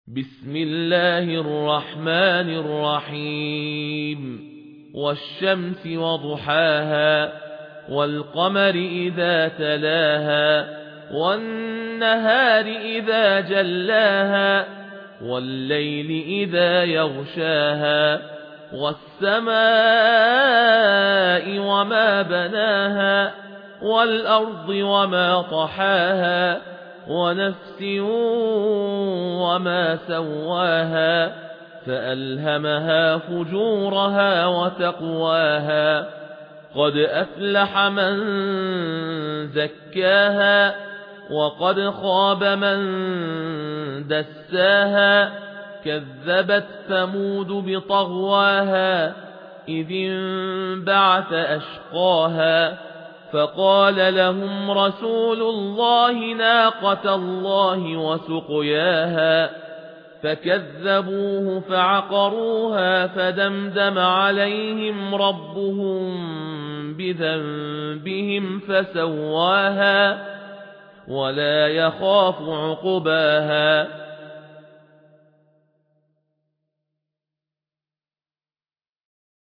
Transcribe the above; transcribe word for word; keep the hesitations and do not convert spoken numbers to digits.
بسم الله الرحمن الرحيم والشمس وضحاها والقمر إذا تلاها والنهار إذا جلاها والليل إذا يغشاها والسماء وما بناها والأرض وما طحاها ونفس وما سواها فألهمها فجورها وتقواها قد أفلح من زكاها وقد خاب من دساها كذبت ثمود بطغواها إذ انبعث أشقاها فقال لهم رسول الله ناقة الله وسقياها فكذبوه فعقروها فدمدم عليهم ربهم بذنبهم فسواها ولا يخاف عقباها